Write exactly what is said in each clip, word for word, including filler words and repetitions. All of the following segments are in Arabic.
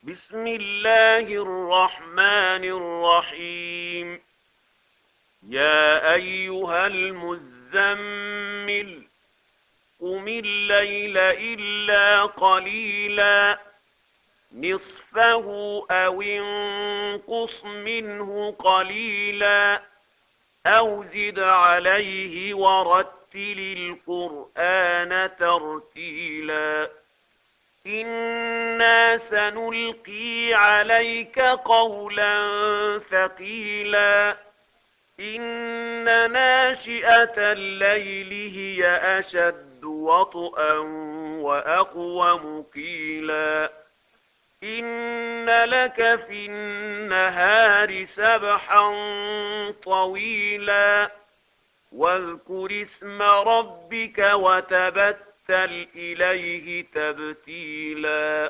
بسم الله الرحمن الرحيم. يا أيها المزمل قم الليل إلا قليلا نصفه أو انقص منه قليلا أو زد عليه ورتل القرآن ترتيلا إنا سنلقي عليك قولا ثقيلا إن ناشئة الليل هي أشد وطئا وأقوم قيلا إن لك في النهار سبحا طويلا واذكر اسم ربك وتبتل إليه تبتيلا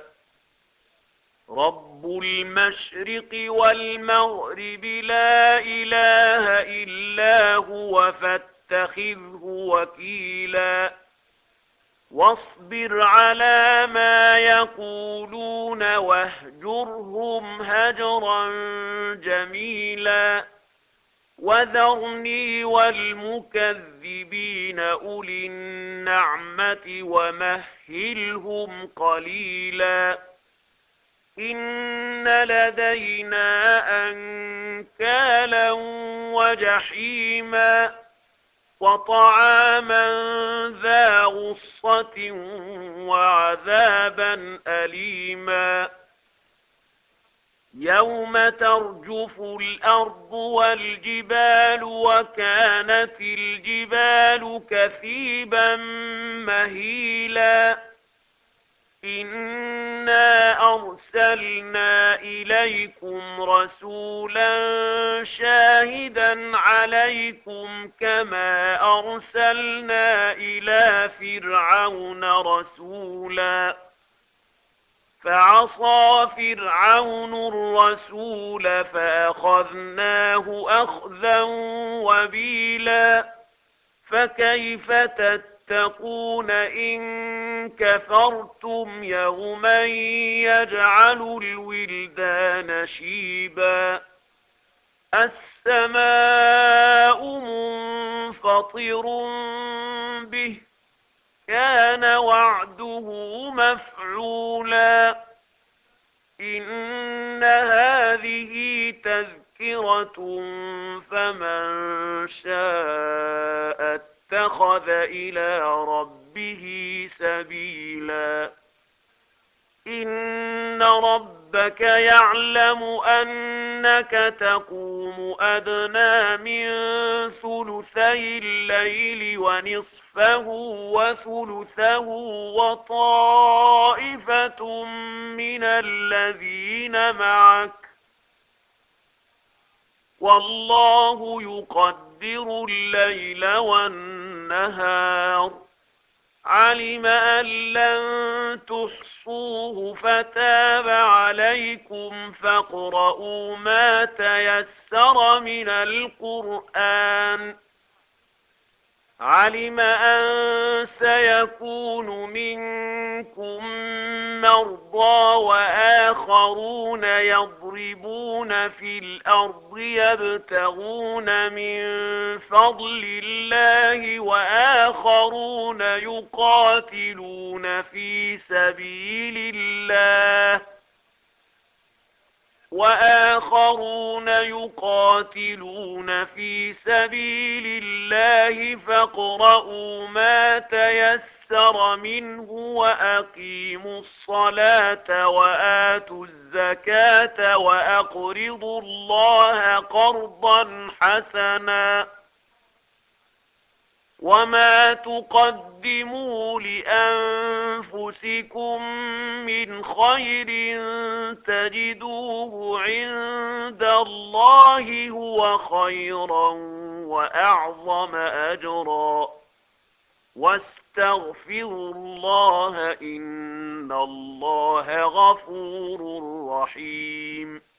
رب المشرق والمغرب لا إله إلا هو فاتخذه وكيلا واصبر على ما يقولون واهجرهم هجرا جميلا وذرني والمكذبين أولي النعمة ومهلهم قليلا إن لدينا أنكالا وجحيما وطعاما ذا غصة وعذابا أليما يوم ترجف الأرض والجبال وكانت الجبال كثيبا مهيلا إنا أرسلنا إليكم رسولا شاهدا عليكم كما أرسلنا إلى فرعون رسولا فعصى فرعون الرسول فأخذناه أخذا وبيلا فكيف تتقون إن كفرتم يوما يجعل الولدان شيبا السماء منفطر به كان وعده مفعولا إن هذه تذكرة فمن شاء اتخذ إلى ربه سبيلا إن ربك يعلم أنك تقوم أدنى من ثلثي الليل ونصفه وثلثه وطائفة من الذين معك والله يقدر الليل والنهار علم أن لن تحصوه فتاب عليكم فاقرؤوا ما تيسر من القرآن علم أن سيكون منكم مرضى وآخرون يضربون في الأرض يبتغون من فضل الله وآخرون يقاتلون في سبيل الله وآخرون يقاتلون في سبيل الله فاقرؤوا ما تيسر منه وأقيموا الصلاة وآتوا الزكاة وأقرضوا الله قرضا حسنا وما تقدموا لأنفسكم من خير تجدوه عند الله هو خيرا وأعظم أجرا واستغفروا الله إن الله غفور رحيم